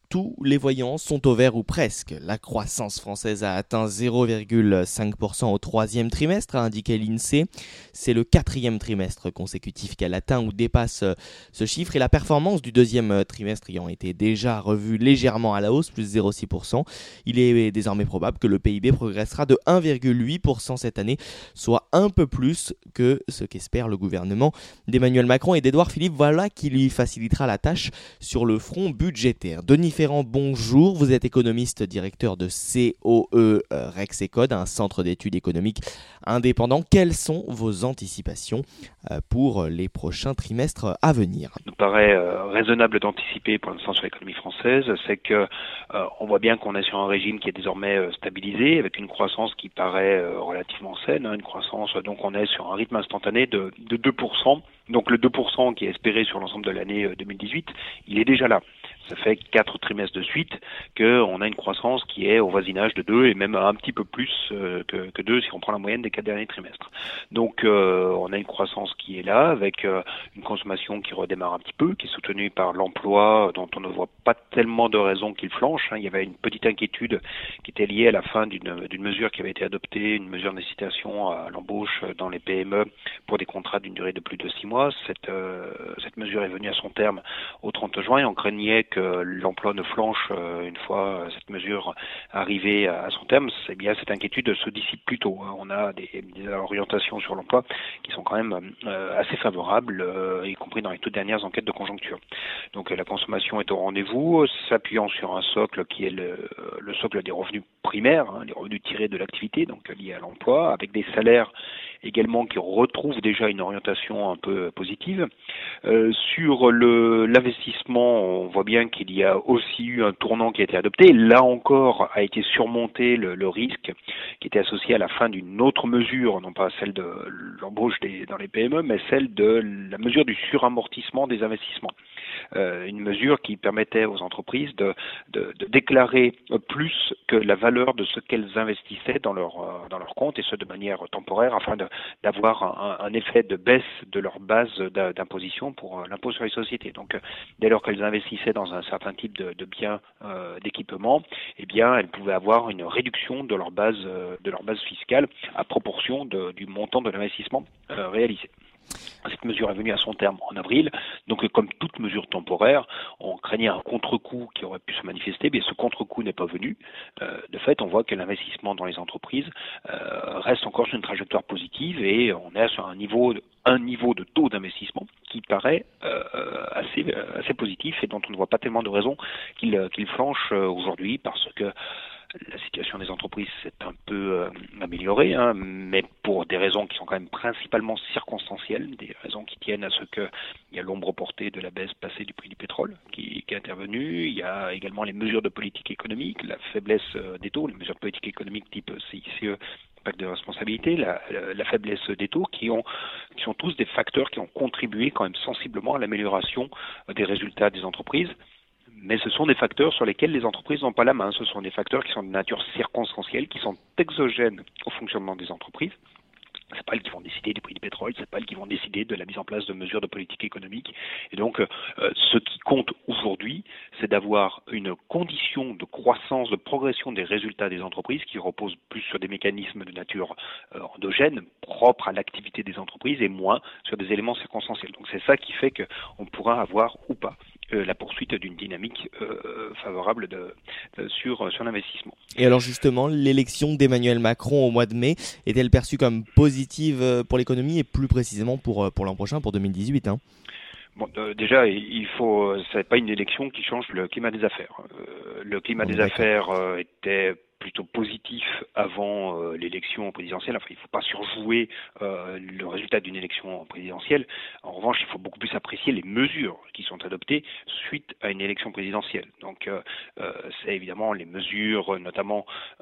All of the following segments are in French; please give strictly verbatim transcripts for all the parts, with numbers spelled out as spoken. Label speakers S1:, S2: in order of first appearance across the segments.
S1: Tous les voyants sont au vert ou presque. La croissance française a atteint zéro virgule cinq pour cent au troisième trimestre, a indiqué l'INSEE. C'est le quatrième trimestre consécutif qu'elle atteint ou dépasse ce chiffre et la performance du deuxième trimestre ayant été déjà revue légèrement à la hausse, plus zéro virgule six pour cent. Il est désormais probable que le P I B progressera de un virgule huit pour cent cette année, soit un peu plus que ce qu'espère le gouvernement d'Emmanuel Macron et d'Édouard Philippe. Voilà qui lui facilitera la tâche sur le front budgétaire. Denis Ferrand, bonjour. Vous êtes économiste, directeur de C O E euh, Rexecode, un centre d'études économiques indépendant. Quelles sont vos anticipations euh, pour les prochains trimestres à venir?
S2: Il nous paraît euh, raisonnable d'anticiper pour l'instant sur l'économie française, c'est que euh, on voit bien qu'on est sur un régime qui est désormais euh, stabilisé, avec une croissance qui paraît euh, relativement saine, hein, une croissance, donc on est sur un rythme instantané de, de deux pour cent. Donc le deux pour cent qui est espéré sur l'ensemble de l'année deux mille dix-huit, il est déjà là. Ça fait quatre trimestres de suite qu'on a une croissance qui est au voisinage de deux et même un petit peu plus euh, que, que deux si on prend la moyenne des quatre derniers trimestres. Donc euh, on a une croissance qui est là avec euh, une consommation qui redémarre un petit peu, qui est soutenue par l'emploi dont on ne voit pas tellement de raisons qu'il flanche. Hein. Il y avait une petite inquiétude qui était liée à la fin d'une, d'une mesure qui avait été adoptée, une mesure d'incitation à l'embauche dans les P M E pour des contrats d'une durée de plus de six mois. Cette, euh, cette mesure est venue à son terme au trente juin et on craignait que que l'emploi ne flanche euh, une fois cette mesure arrivée à son terme. C'est bien cette inquiétude se dissipe plus tôt. On a des, des orientations sur l'emploi qui sont quand même euh, assez favorables, euh, y compris dans les toutes dernières enquêtes de conjoncture. Donc la consommation est au rendez-vous, s'appuyant sur un socle qui est le, le socle des revenus primaires, hein, les revenus tirés de l'activité, donc liés à l'emploi, avec des salaires également qui retrouvent déjà une orientation un peu positive. Euh, sur le, l'investissement, on voit bien qu'il y a aussi eu un tournant qui a été adopté. Là encore a été surmonté le, le risque qui était associé à la fin d'une autre mesure, non pas celle de l'embauche des, dans les P M E, mais celle de la mesure du suramortissement des investissements. Euh, une mesure qui permettait aux entreprises de, de, de déclarer plus que la valeur de ce qu'elles investissaient dans leur, euh, dans leur compte, et ce de manière temporaire, afin de, d'avoir un, un effet de baisse de leur base d'imposition pour euh, l'impôt sur les sociétés. Donc, euh, dès lors qu'elles investissaient dans un certain type de, de biens euh, d'équipement, eh bien, elles pouvaient avoir une réduction de leur base, euh, de leur base fiscale à proportion de, du montant de l'investissement euh, réalisé. Cette mesure est venue à son terme en avril, donc comme toute mesure temporaire, on craignait un contre-coup qui aurait pu se manifester, mais ce contre-coup n'est pas venu. Euh, de fait, on voit que l'investissement dans les entreprises euh, reste encore sur une trajectoire positive et on est sur un niveau, un niveau de taux d'investissement qui paraît euh, assez, assez positif et dont on ne voit pas tellement de raisons qu'il, qu'il flanche aujourd'hui, parce que la situation des entreprises s'est un peu euh, améliorée, hein, mais pour des raisons qui sont quand même principalement circonstancielles, des raisons qui tiennent à ce qu'il y a l'ombre portée de la baisse passée du prix du pétrole qui, qui est intervenue. Il y a également les mesures de politique économique, la faiblesse euh, des taux, les mesures de politique économique type C I C E, pacte de responsabilité, la, la, la faiblesse des taux, qui, ont, qui sont tous des facteurs qui ont contribué quand même sensiblement à l'amélioration des résultats des entreprises. Mais ce sont des facteurs sur lesquels les entreprises n'ont pas la main. Ce sont des facteurs qui sont de nature circonstancielle, qui sont exogènes au fonctionnement des entreprises. C'est pas elles qui vont décider du prix du pétrole, c'est pas elles qui vont décider de la mise en place de mesures de politique économique. Et donc, euh, ce qui compte aujourd'hui, c'est d'avoir une condition de croissance, de progression des résultats des entreprises qui repose plus sur des mécanismes de nature euh, endogène, propres à l'activité des entreprises, et moins sur des éléments circonstanciels. Donc, c'est ça qui fait qu'on pourra avoir ou pas Euh, la poursuite d'une dynamique euh, favorable de, de, sur, sur l'investissement.
S1: Et alors justement, l'élection d'Emmanuel Macron au mois de mai est-elle perçue comme positive pour l'économie et plus précisément pour, pour l'an prochain, pour deux mille dix-huit, hein?
S2: Bon, euh, déjà, il faut, c'est pas une élection qui change le climat des affaires. Euh, le climat
S1: Bon,
S2: des
S1: d'accord.
S2: affaires euh, était plutôt positif avant euh, l'élection présidentielle. Enfin, il ne faut pas surjouer euh, le résultat d'une élection présidentielle. En revanche, il faut beaucoup plus apprécier les mesures qui sont adoptées suite à une élection présidentielle. Donc, euh, euh, c'est évidemment les mesures, notamment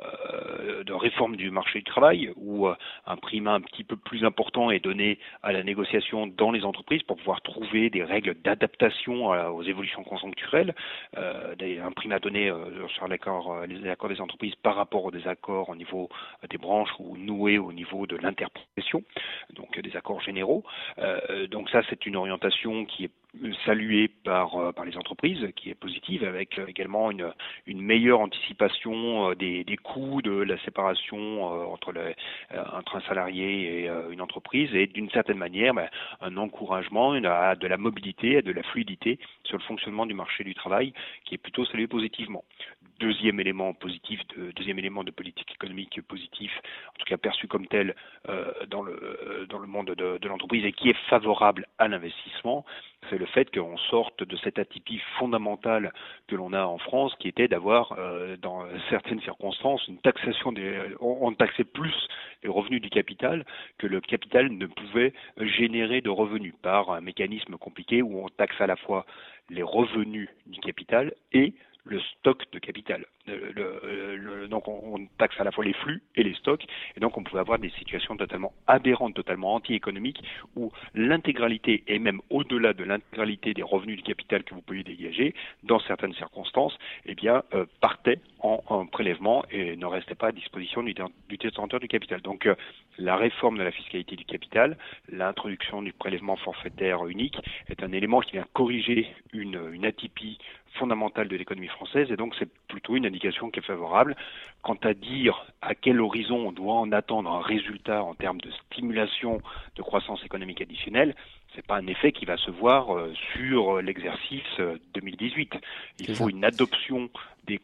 S2: euh, de réforme du marché du travail, où euh, un primat un petit peu plus important est donné à la négociation dans les entreprises pour pouvoir trouver des règles d'adaptation à, aux évolutions conjoncturelles. Euh, des, un primat donné euh, sur l'accord, les accords des entreprises par par rapport aux désaccords au niveau des branches ou noués au niveau de l'interprofession, donc des accords généraux. Euh, donc ça, c'est une orientation qui est saluée par, euh, par les entreprises, qui est positive, avec euh, également une, une meilleure anticipation euh, des, des coûts de la séparation euh, entre, le, euh, entre un salarié et euh, une entreprise, et d'une certaine manière, ben, un encouragement une, à de la mobilité, à de la fluidité sur le fonctionnement du marché du travail, qui est plutôt salué positivement. Deuxième élément positif, de, deuxième élément de politique économique positif, en tout cas perçu comme tel euh, dans le dans le monde de, de l'entreprise et qui est favorable à l'investissement, c'est le fait qu'on sorte de cette atypie fondamentale que l'on a en France, qui était d'avoir, euh, dans certaines circonstances, une taxation des, on, on taxait plus les revenus du capital que le capital ne pouvait générer de revenus par un mécanisme compliqué où on taxe à la fois les revenus du capital et le stock de capital. Le, le, le, donc on, on taxe à la fois les flux et les stocks, et donc on pouvait avoir des situations totalement aberrantes, totalement anti-économiques, où l'intégralité, et même au-delà de l'intégralité des revenus du capital que vous pouviez dégager, dans certaines circonstances, eh bien, euh, partait en, en prélèvement et ne restait pas à disposition du, du détenteur du capital. Donc euh, la réforme de la fiscalité du capital, l'introduction du prélèvement forfaitaire unique, est un élément qui vient corriger une, une atypie fondamentale de l'économie française, et donc c'est plutôt une indication qui est favorable. Quant à dire à quel horizon on doit en attendre un résultat en termes de stimulation de croissance économique additionnelle, c'est pas un effet qui va se voir euh, sur l'exercice euh, deux mille dix-huit. Il faut une adoption des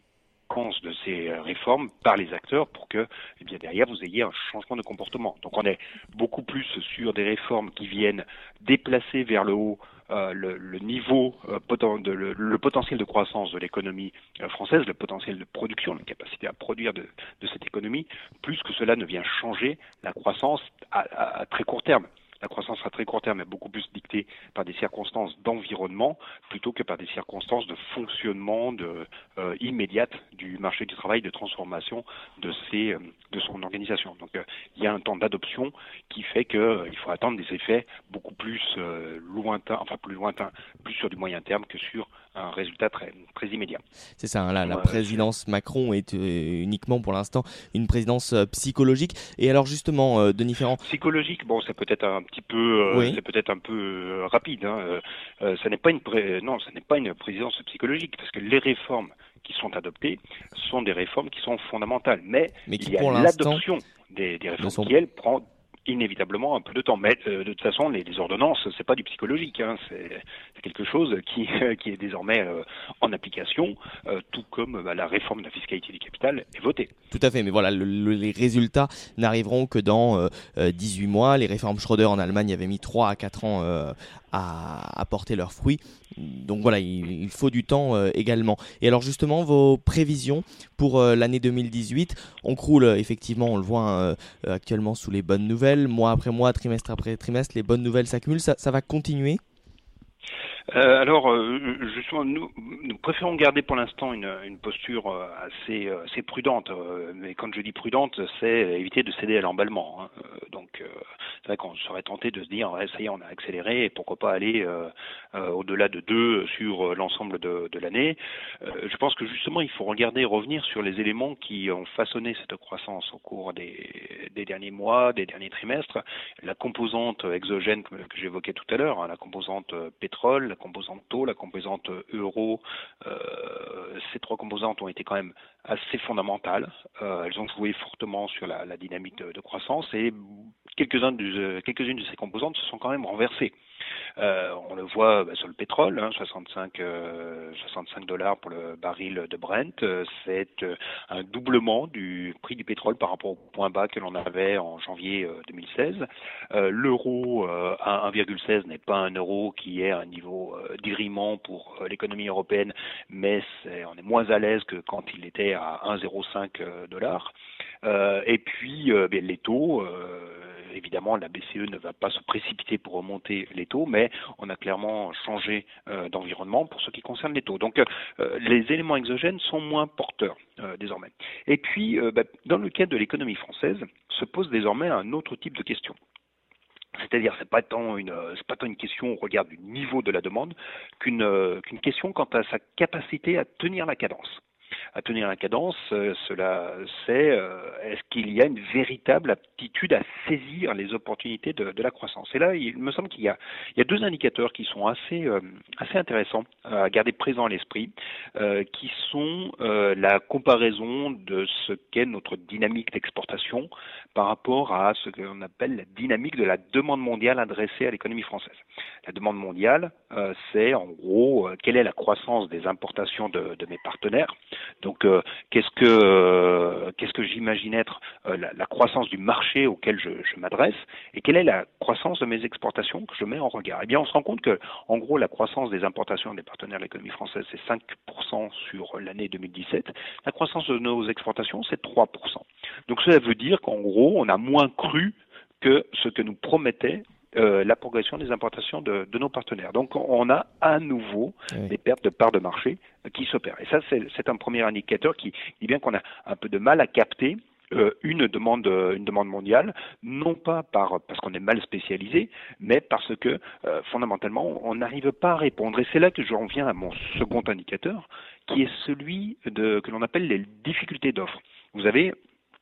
S2: de ces réformes par les acteurs pour que, eh bien, derrière, vous ayez un changement de comportement. Donc on est beaucoup plus sur des réformes qui viennent déplacer vers le haut euh, le, le niveau, euh, poten de, le, le potentiel de croissance de l'économie euh, française, le potentiel de production, la capacité à produire de, de cette économie, plus que cela ne vient changer la croissance à, à, à très court terme. La croissance à très court terme est beaucoup plus dictée par des circonstances d'environnement plutôt que par des circonstances de fonctionnement de, euh, immédiate du marché du travail, de transformation de, ses, euh, de son organisation. Donc euh, il y a un temps d'adoption qui fait qu'il euh, faut attendre des effets beaucoup plus euh, lointains, enfin plus lointains, plus sur du moyen terme que sur un résultat très, très immédiat.
S1: C'est ça, hein, là, la présidence Macron est euh, uniquement pour l'instant une présidence euh, psychologique. Et alors justement, euh, Denis Ferrand...
S2: Psychologique, bon, c'est peut-être un petit peu, euh,
S1: oui.
S2: c'est peut-être un peu euh, rapide. Hein. Euh, ça n'est pas une, pré... non, ça n'est pas une présidence psychologique, parce que les réformes qui sont adoptées sont des réformes qui sont fondamentales. Mais,
S1: Mais qui,
S2: il y a l'adoption des, des réformes sont... qui, elle, prend inévitablement un peu de temps. Mais euh, de toute façon, les, les ordonnances, c'est pas du psychologique, hein. c'est quelque chose qui, qui est désormais euh, en application, euh, tout comme bah, la réforme de la fiscalité du capital est votée.
S1: Tout à fait, mais voilà, le, le, les résultats n'arriveront que dans euh, dix-huit mois. Les réformes Schröder en Allemagne avaient mis trois à quatre ans euh, à, à porter leurs fruits. Donc voilà, il, il faut du temps euh, également. Et alors justement, vos prévisions pour euh, l'année deux mille dix-huit, on croule euh, effectivement, on le voit euh, actuellement sous les bonnes nouvelles, mois après mois, trimestre après trimestre, les bonnes nouvelles s'accumulent, ça, ça va continuer ?
S2: Euh, alors, euh, justement, nous, nous préférons garder pour l'instant une, une posture euh, assez, euh, assez prudente. Euh, mais quand je dis prudente, c'est éviter de céder à l'emballement. Hein. Euh, donc, euh, c'est vrai qu'on serait tenté de se dire, ouais, ça y est, on a accéléré, et pourquoi pas aller euh, euh, au-delà de deux sur l'ensemble de, de l'année. Euh, je pense que justement, il faut regarder, revenir sur les éléments qui ont façonné cette croissance au cours des, des derniers mois, des derniers trimestres. La composante exogène que, que j'évoquais tout à l'heure, hein, la composante pétrole, la composante taux, la composante euro, euh, ces trois composantes ont été quand même assez fondamentales. Euh, elles ont joué fortement sur la, la dynamique de, de croissance, et quelques-unes de, quelques-unes de ces composantes se sont quand même renversées. Euh, on le voit bah, sur le pétrole, hein, soixante-cinq, euh, soixante-cinq dollars pour le baril de Brent. Euh, c'est euh, un doublement du prix du pétrole par rapport au point bas que l'on avait en janvier euh, deux mille seize. Euh, L'euro euh, à un virgule seize n'est pas un euro qui est à un niveau euh, d'irriment pour euh, l'économie européenne, mais c'est, on est moins à l'aise que quand il était à un virgule zéro cinq dollars. Euh, et puis euh, bien, les taux, euh, évidemment la B C E ne va pas se précipiter pour remonter les taux, mais on a clairement changé euh, d'environnement pour ce qui concerne les taux. Donc euh, les éléments exogènes sont moins porteurs euh, désormais. Et puis euh, bah, dans le cadre de l'économie française se pose désormais un autre type de question. C'est-à-dire, c'est pas tant une, c'est pas tant une question au regard du niveau de la demande qu'une, qu'une question quant à sa capacité à tenir la cadence. à tenir la cadence, euh, cela c'est euh, est-ce qu'il y a une véritable aptitude à saisir les opportunités de, de la croissance. Et là, il me semble qu'il y a, il y a deux indicateurs qui sont assez, euh, assez intéressants à garder présent à l'esprit, euh, qui sont euh, la comparaison de ce qu'est notre dynamique d'exportation par rapport à ce que l'on appelle la dynamique de la demande mondiale adressée à l'économie française. La demande mondiale, euh, c'est en gros euh, quelle est la croissance des importations de, de mes partenaires. Donc, euh, qu'est-ce que euh, qu'est-ce que j'imagine être euh, la, la croissance du marché auquel je, je m'adresse et quelle est la croissance de mes exportations que je mets en regard. Eh bien, on se rend compte que, en gros, la croissance des importations des partenaires de l'économie française, c'est cinq pour cent sur l'année deux mille dix-sept. La croissance de nos exportations, c'est trois pour cent. Donc, cela veut dire qu'en gros, on a moins cru que ce que nous promettait euh, la progression des importations de, de nos partenaires. Donc on a à nouveau oui. des pertes de parts de marché qui s'opèrent. Et ça, c'est, c'est un premier indicateur qui dit bien qu'on a un peu de mal à capter euh, une demande, une demande mondiale, non pas par, parce qu'on est mal spécialisé, mais parce que euh, fondamentalement, on n'arrive pas à répondre. Et c'est là que j'en viens à mon second indicateur, qui est celui de, que l'on appelle les difficultés d'offres. Vous avez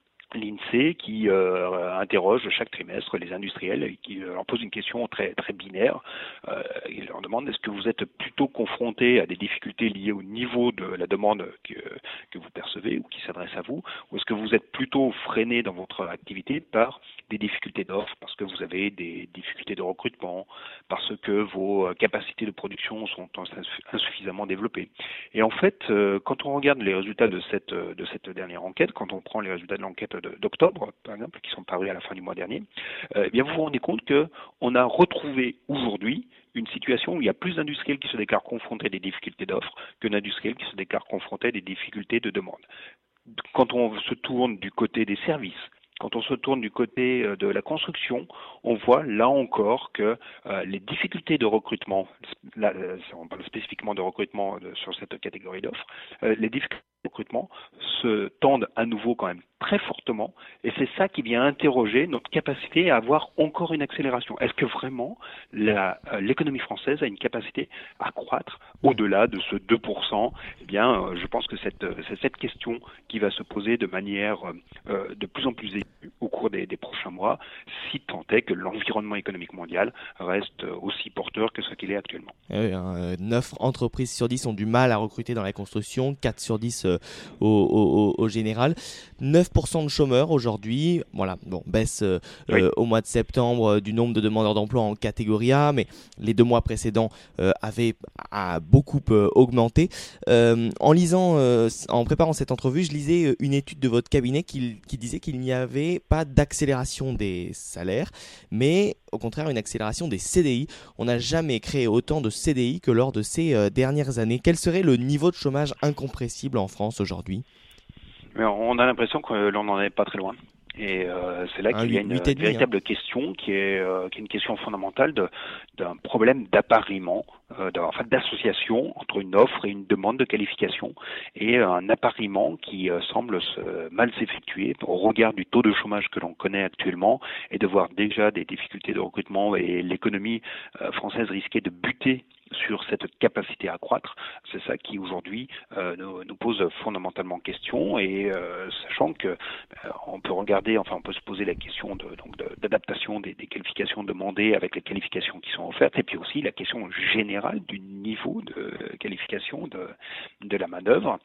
S2: l'INSEE qui euh, interroge chaque trimestre les industriels et qui leur pose une question très très binaire. Euh, il leur demande est-ce que vous êtes plutôt confronté à des difficultés liées au niveau de la demande que, que vous percevez ou qui s'adresse à vous, ou est-ce que vous êtes plutôt freiné dans votre activité par des difficultés d'offres, parce que vous avez des difficultés de recrutement, parce que vos capacités de production sont insuffisamment développées. Et en fait, euh, quand on regarde les résultats de cette de cette dernière enquête, quand on prend les résultats de l'enquête d'octobre, par exemple, qui sont parus à la fin du mois dernier, euh, eh bien vous vous rendez compte qu'on a retrouvé aujourd'hui une situation où il y a plus d'industriels qui se déclarent confrontés à des difficultés d'offres que d'industriels qui se déclarent confrontés à des difficultés de demande. Quand on se tourne du côté des services, quand on se tourne du côté de la construction, on voit là encore que euh, les difficultés de recrutement, là, on parle spécifiquement de recrutement de, sur cette catégorie d'offres, euh, les difficultés de recrutement se tendent à nouveau quand même très fortement, et c'est ça qui vient interroger notre capacité à avoir encore une accélération. Est-ce que vraiment la, euh, l'économie française a une capacité à croître au-delà de ce deux pour cent? Eh bien, euh, je pense que cette, c'est cette question qui va se poser de manière euh, de plus en plus aiguë au cours des, des prochains mois, si tant est que l'environnement économique mondial reste aussi porteur que ce qu'il est actuellement.
S1: Oui, hein, neuf entreprises sur dix ont du mal à recruter dans la construction, quatre sur dix euh, au, au, au, au général. neuf pour cent de chômeurs aujourd'hui, voilà, bon, baisse euh, oui. euh, au mois de septembre euh, du nombre de demandeurs d'emploi en catégorie A, mais les deux mois précédents euh, avaient a beaucoup euh, augmenté. Euh, en lisant, euh, en préparant cette entrevue, je lisais une étude de votre cabinet qui, qui disait qu'il n'y avait pas d'accélération des salaires, mais au contraire une accélération des C D I. On n'a jamais créé autant de C D I que lors de ces euh, dernières années. Quel serait le niveau de chômage incompressible en France aujourd'hui ?
S2: Mais on a l'impression que l'on n'en est pas très loin. Et euh, c'est là ah, qu'il y a une, une véritable hein. question qui est, euh, qui est une question fondamentale de, d'un problème d'appariement, euh, en fait, d'association entre une offre et une demande de qualification, et un appariement qui euh, semble se, mal s'effectuer au regard du taux de chômage que l'on connaît actuellement, et de voir déjà des difficultés de recrutement et l'économie euh, française risquer de buter sur cette capacité à croître. C'est ça qui aujourd'hui euh, nous, nous pose fondamentalement question, et euh, sachant que euh, on peut regarder, enfin on peut se poser la question de, donc de, d'adaptation des, des qualifications demandées avec les qualifications qui sont offertes, et puis aussi la question générale du niveau de qualification de, de la main-d'œuvre.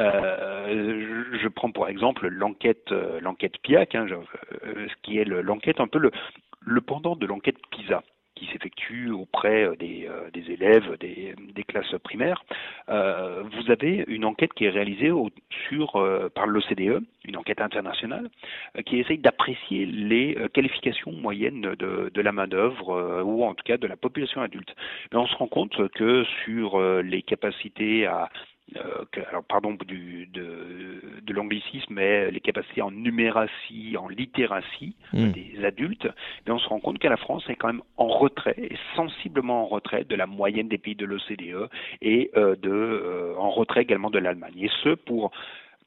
S2: Euh, je, je prends pour exemple l'enquête, euh, l'enquête P I A C, hein, je, euh, ce qui est le, l'enquête un peu le, le pendant de l'enquête PISA, qui s'effectue auprès des, euh, des élèves des, des classes primaires. Euh, vous avez une enquête qui est réalisée au, sur, euh, par l'O C D E, une enquête internationale, euh, qui essaye d'apprécier les euh, qualifications moyennes de, de la main-d'œuvre, euh, ou en tout cas de la population adulte. Mais on se rend compte que sur euh, les capacités à Euh, que, alors pardon du, de, de l'anglicisme, mais les capacités en numératie, en littératie mmh. des adultes, mais on se rend compte que la France est quand même en retrait, et sensiblement en retrait de la moyenne des pays de l'O C D E, et euh, de, euh, en retrait également de l'Allemagne. Et ce, pour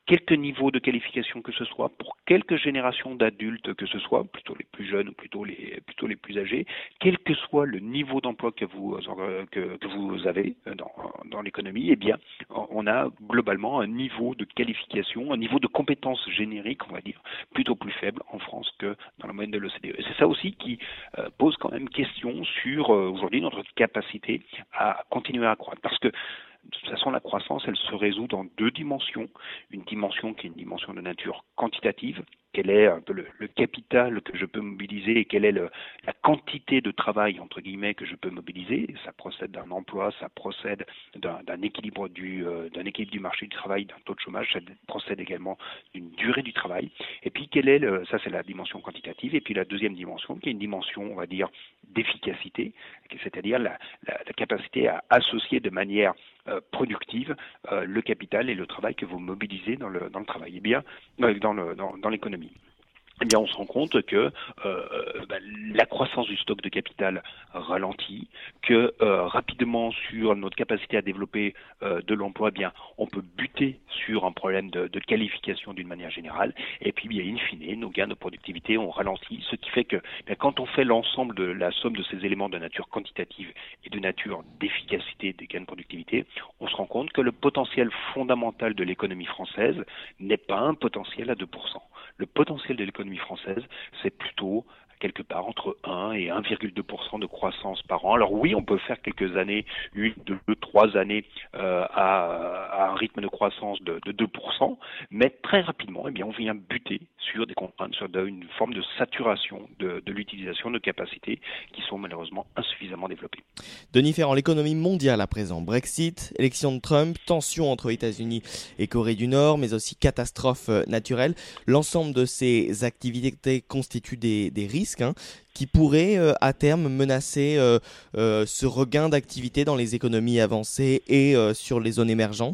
S2: quelque niveau de qualification que ce soit, pour quelques générations d'adultes que ce soit, plutôt les plus jeunes ou plutôt les, plutôt les plus âgés, quel que soit le niveau d'emploi que vous, que, que vous avez dans, dans l'économie, eh bien, on a globalement un niveau de qualification, un niveau de compétences génériques, on va dire, plutôt plus faible en France que dans la moyenne de l'O C D E. Et c'est ça aussi qui euh, pose quand même question sur euh, aujourd'hui notre capacité à continuer à croître. Parce que de toute façon, la croissance, elle se résout dans deux dimensions. Une dimension qui est une dimension de nature quantitative. Quel est un peu le, le capital que je peux mobiliser et quelle est le, la quantité de travail, entre guillemets, que je peux mobiliser. Ça procède d'un emploi, ça procède d'un, d'un équilibre du, euh, d'un équilibre du marché du travail, d'un taux de chômage, ça procède également d'une durée du travail. Et puis, quelle est le, ça c'est la dimension quantitative. Et puis la deuxième dimension, qui est une dimension, on va dire, d'efficacité, c'est-à-dire la, la, la capacité à associer de manière euh, productive euh, le capital et le travail que vous mobilisez dans le, dans le travail. Eh bien, euh, dans, le, dans, dans l'économie. Eh bien, on se rend compte que euh, bah, la croissance du stock de capital ralentit, que euh, rapidement sur notre capacité à développer euh, de l'emploi, eh bien, on peut buter sur un problème de, de qualification d'une manière générale. Et puis, bien, in fine, nos gains de productivité ont ralenti, ce qui fait que bien, quand on fait l'ensemble de la somme de ces éléments de nature quantitative et de nature d'efficacité des gains de productivité, on se rend compte que le potentiel fondamental de l'économie française n'est pas un potentiel à deux pour cent. Le potentiel de l'économie française, c'est plutôt quelque part entre un et un virgule deux pour cent de croissance par an. Alors oui, on peut faire quelques années, une, deux, trois années euh, à, à un rythme de croissance de, de deux pour cent, mais très rapidement, eh bien, on vient buter sur des contraintes, sur une forme de saturation de, de l'utilisation de capacités qui sont malheureusement insuffisamment développées.
S1: Denis Ferrand, l'économie mondiale à présent. Brexit, élection de Trump, tensions entre États-Unis et Corée du Nord, mais aussi catastrophes naturelles. L'ensemble de ces activités constituent des, des risques hein, qui pourraient euh, à terme menacer euh, euh, ce regain d'activité dans les économies avancées et euh, sur les zones émergentes.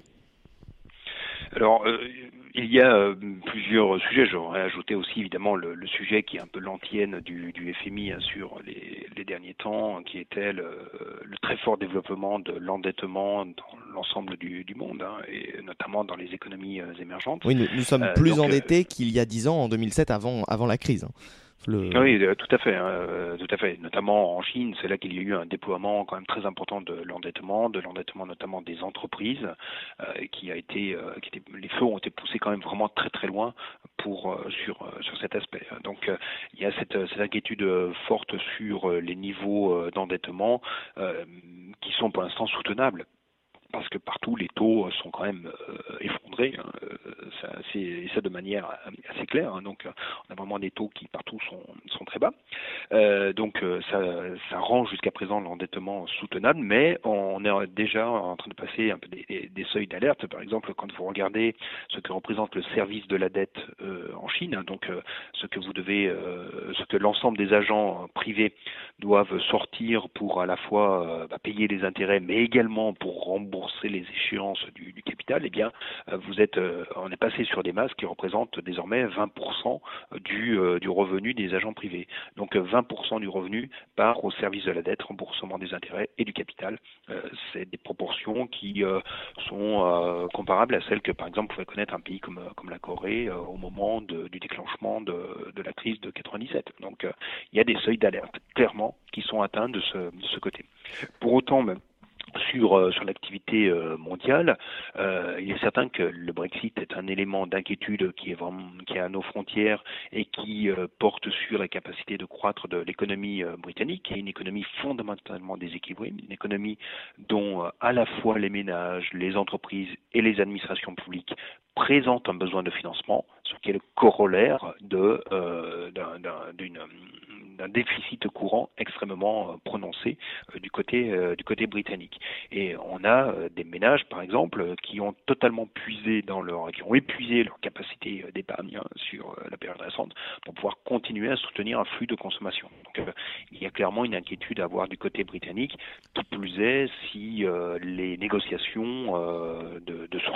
S2: Alors, euh, il y a euh, plusieurs sujets. J'aurais ajouté aussi évidemment le, le sujet qui est un peu l'antienne du, du F M I hein, sur les, les derniers temps, qui était le, le très fort développement de l'endettement dans l'ensemble du, du monde, hein, et notamment dans les économies euh, émergentes.
S1: Oui, nous, nous sommes
S2: euh,
S1: plus
S2: donc,
S1: endettés
S2: euh,
S1: qu'il y a dix ans, en deux mille sept, avant, avant la crise. Hein. Le...
S2: Oui, tout à fait, hein, tout à fait. Notamment en Chine, c'est là qu'il y a eu un déploiement quand même très important de l'endettement, de l'endettement notamment des entreprises, euh, qui a été, euh, qui était, les feux ont été poussés quand même vraiment très très loin pour euh, sur euh, sur cet aspect. Donc euh, il y a cette, cette inquiétude forte sur les niveaux euh, d'endettement euh, qui sont pour l'instant soutenables. Parce que partout les taux sont quand même euh, effondrés, hein, ça, c'est, et ça de manière assez claire. Hein, donc on a vraiment des taux qui partout sont, sont très bas. Euh, donc ça, ça rend jusqu'à présent l'endettement soutenable, mais on est déjà en train de passer un peu des, des, des seuils d'alerte. Par exemple, quand vous regardez ce que représente le service de la dette euh, en Chine, hein, donc euh, ce que vous devez, euh, ce que l'ensemble des agents privés doivent sortir pour à la fois euh, bah, payer les intérêts, mais également pour rembourser les échéances du, du capital, eh bien, vous êtes, euh, on est passé sur des masses qui représentent désormais vingt pour cent du, euh, du revenu des agents privés. Donc vingt pour cent du revenu part au service de la dette, remboursement des intérêts et du capital. Euh, c'est des proportions qui euh, sont euh, comparables à celles que, par exemple, pouvait connaître un pays comme, comme la Corée euh, au moment de, du déclenchement de, de la crise de quatre-vingt-dix-sept. Donc euh, il y a des seuils d'alerte, clairement, qui sont atteints de ce, de ce côté. Pour autant, même, Sur, euh, sur l'activité euh, mondiale, euh, il est certain que le Brexit est un élément d'inquiétude qui est vraiment qui est à nos frontières et qui euh, porte sur la capacité de croître de l'économie euh, britannique, qui est une économie fondamentalement déséquilibrée, une économie dont euh, à la fois les ménages, les entreprises et les administrations publiques présentent un besoin de financement, ce qui est le corollaire de, euh, d'un, d'un, d'une, d'un déficit courant extrêmement euh, prononcé euh, du côté euh, du côté britannique. Et on a euh, des ménages, par exemple, qui ont totalement puisé dans leur, qui ont épuisé leur capacité d'épargne hein, sur euh, la période récente pour pouvoir continuer à soutenir un flux de consommation. Donc, euh, il y a clairement une inquiétude à avoir du côté britannique, qui plus est si euh, les négociations euh, de, de sortie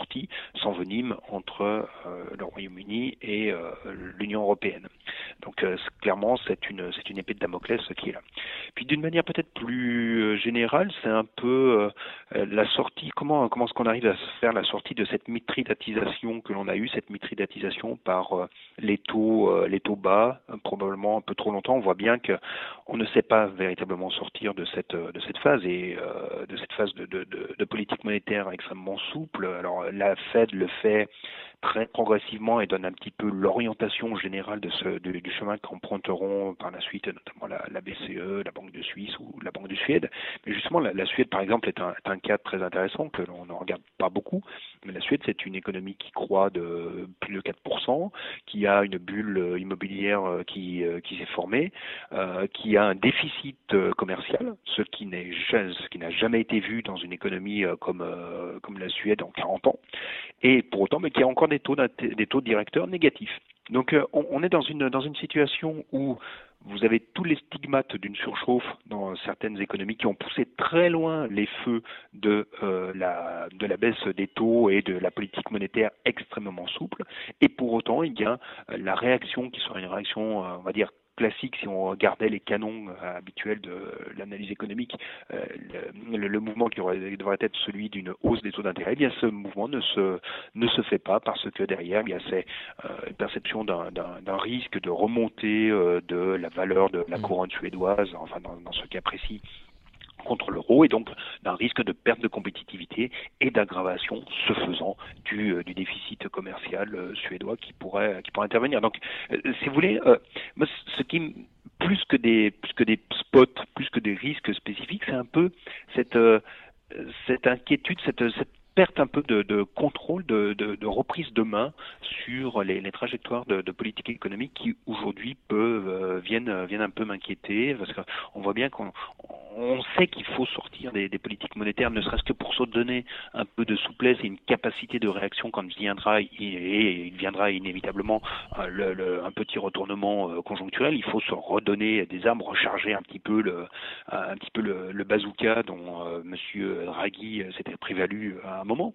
S2: sortie s'envenime entre euh, le Royaume-Uni et euh, l'Union européenne. Donc euh, clairement, c'est une, c'est une épée de Damoclès qui est là. Puis d'une manière peut-être plus générale, c'est un peu euh, la sortie, comment, comment est-ce qu'on arrive à faire la sortie de cette mitridatisation que l'on a eue, cette mitridatisation par euh, les taux, euh, les taux bas, euh, probablement un peu trop longtemps. On voit bien qu'on ne sait pas véritablement sortir de cette, de cette phase et euh, de cette phase de, de, de, de politique monétaire extrêmement souple. Alors la Fed le fait très progressivement et donne un petit peu l'orientation générale de ce, de, du chemin qu'emprunteront par la suite notamment la, la B C E, la Banque de Suisse ou la Banque de Suède. Mais justement, la, la Suède, par exemple, est un, est un cas très intéressant que l'on ne regarde pas beaucoup. Mais la Suède, c'est une économie qui croît de plus de quatre pour cent, qui a une bulle immobilière qui, qui s'est formée, euh, qui a un déficit commercial, ce qui n'est ce qui n'a jamais été vu dans une économie comme, euh, comme la Suède en quarante ans. Et pour autant, mais qui a encore des taux, des taux directeurs négatifs. Donc euh, on, on est dans une, dans une situation où vous avez tous les stigmates d'une surchauffe dans certaines économies qui ont poussé très loin les feux de, euh, la, de la baisse des taux et de la politique monétaire extrêmement souple. Et pour autant, il y a la réaction qui sera une réaction, on va dire, classique, si on regardait les canons euh, habituels de l'analyse économique, euh, le, le mouvement qui aurait, devrait être celui d'une hausse des taux d'intérêt, eh bien ce mouvement ne se, ne se fait pas parce que derrière, il y a cette euh, perception d'un, d'un, d'un risque de remontée euh, de la valeur de la couronne suédoise, enfin dans, dans ce cas précis, contre l'euro et donc d'un risque de perte de compétitivité et d'aggravation, ce faisant, du, euh, du déficit commercial euh, suédois qui pourrait, qui pourrait intervenir. Donc, euh, si vous voulez, euh, moi, ce qui, plus que des, plus que des spots, plus que des risques spécifiques, c'est un peu cette, euh, cette inquiétude, cette, cette perte un peu de, de contrôle, de, de, de reprise de main sur les, les trajectoires de, de politique économique qui aujourd'hui peuvent euh, viennent viennent un peu m'inquiéter parce qu'on voit bien qu'on on sait qu'il faut sortir des, des politiques monétaires, ne serait-ce que pour se donner un peu de souplesse et une capacité de réaction quand il viendra et il viendra inévitablement le, le, un petit retournement conjoncturel. Il faut se redonner des armes, recharger un petit peu le un petit peu le, le bazooka dont euh, Monsieur Draghi s'était prévalu à un moment.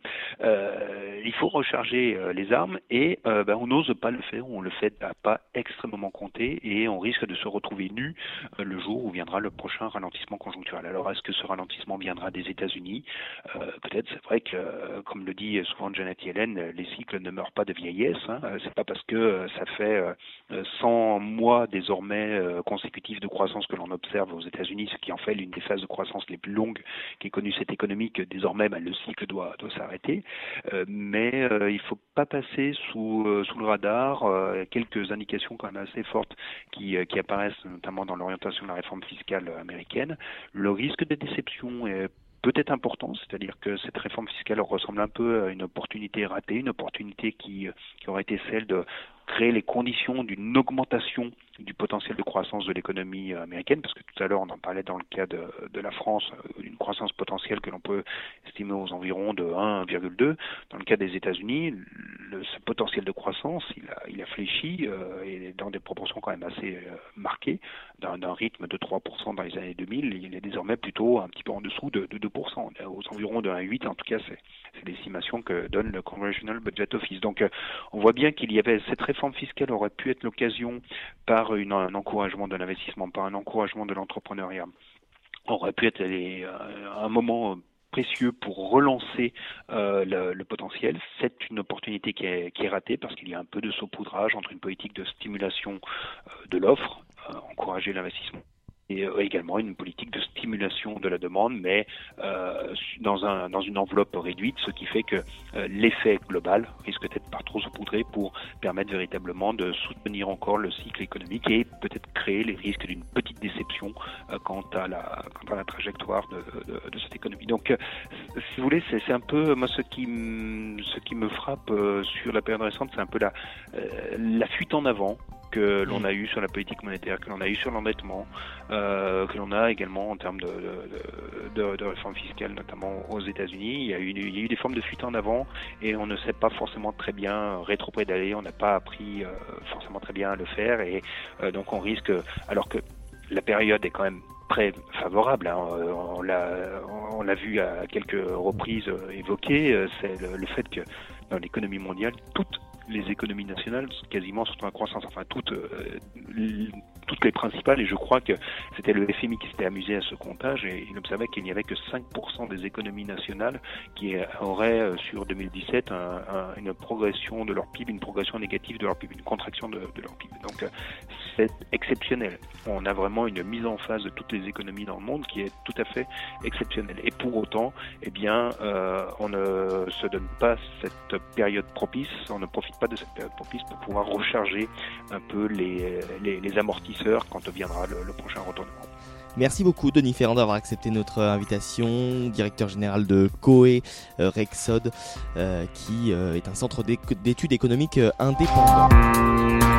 S2: Euh, il faut recharger euh, les armes et euh, ben, on n'ose pas le faire, on le fait à pas extrêmement compté et on risque de se retrouver nu euh, le jour où viendra le prochain ralentissement conjoncturel. Alors est-ce que ce ralentissement viendra des États-Unis? euh, Peut-être, c'est vrai que euh, comme le dit souvent Janet Yellen, les cycles ne meurent pas de vieillesse. Hein. C'est pas parce que euh, ça fait euh, cent mois désormais euh, consécutifs de croissance que l'on observe aux États-Unis, ce qui en fait l'une des phases de croissance les plus longues qu'ait connue cette économie, que désormais ben, le cycle doit doit s'arrêter, euh, mais euh, il ne faut pas passer sous, euh, sous le radar euh, quelques indications quand même assez fortes qui, euh, qui apparaissent notamment dans l'orientation de la réforme fiscale américaine. Le risque de déception est peut-être important, c'est-à-dire que cette réforme fiscale ressemble un peu à une opportunité ratée, une opportunité qui, qui aurait été celle de créer les conditions d'une augmentation du potentiel de croissance de l'économie américaine, parce que tout à l'heure on en parlait dans le cas de, de la France, une croissance potentielle que l'on peut estimer aux environs de un virgule deux. Dans le cas des États-Unis, le, ce potentiel de croissance, il a, il a fléchi euh, et dans des proportions quand même assez euh, marquées, d'un, d'un rythme de trois pour cent dans les années deux mille, il est désormais plutôt un petit peu en dessous de, de deux pour cent, on est aux environs de un virgule huit, en tout cas c'est, c'est l'estimation que donne le Congressional Budget Office. Donc euh, on voit bien qu'il y avait cette réforme fiscale aurait pu être l'occasion par une, un encouragement de l'investissement, par un encouragement de l'entrepreneuriat, aurait pu être les, un moment précieux pour relancer euh, le, le potentiel. C'est une opportunité qui est, qui est ratée parce qu'il y a un peu de saupoudrage entre une politique de stimulation euh, de l'offre, euh, encourager l'investissement, et euh, également une politique de stimulation de la demande, mais euh, dans, un, dans une enveloppe réduite, ce qui fait que euh, l'effet global risque d'être pas trop saupoudré pour permettre véritablement de soutenir encore le cycle économique et peut-être créer les risques d'une petite déception euh, quant, à la, quant à la trajectoire de, de, de cette économie. Donc, euh, si vous voulez, c'est, c'est un peu, moi, ce qui, m- ce qui me frappe euh, sur la période récente, c'est un peu la, euh, la fuite en avant que l'on a eu sur la politique monétaire, que l'on a eu sur l'endettement, euh, que l'on a également en termes de, de, de, de réforme fiscale, notamment aux États-Unis. Il y a eu, il y a eu des formes de fuite en avant et on ne sait pas forcément très bien rétro-pédaler, on n'a pas appris euh, forcément très bien à le faire et euh, donc on risque, alors que la période est quand même très favorable. Hein. On l'a, on l'a vu à quelques reprises évoqué, c'est le, le fait que dans l'économie mondiale, toutes les économies nationales quasiment sont en croissance, enfin toutes, euh, toutes les principales, et je crois que c'était le F M I qui s'était amusé à ce comptage et il observait qu'il n'y avait que cinq pour cent des économies nationales qui auraient sur deux mille dix-sept un, un, une progression de leur P I B, une progression négative de leur P I B, une contraction de, de leur P I B. Donc c'est exceptionnel. On a vraiment une mise en phase de toutes les économies dans le monde qui est tout à fait exceptionnelle. Et pour autant, eh bien, euh, on ne se donne pas cette période propice, on ne profite pas de cette période propice pour pouvoir recharger un peu les, les, les amortisseurs quand viendra le, le prochain retournement.
S1: Merci beaucoup Denis Ferrand d'avoir accepté notre invitation, directeur général de Coe euh, Rexod, euh, qui euh, est un centre d'études économiques euh, indépendant.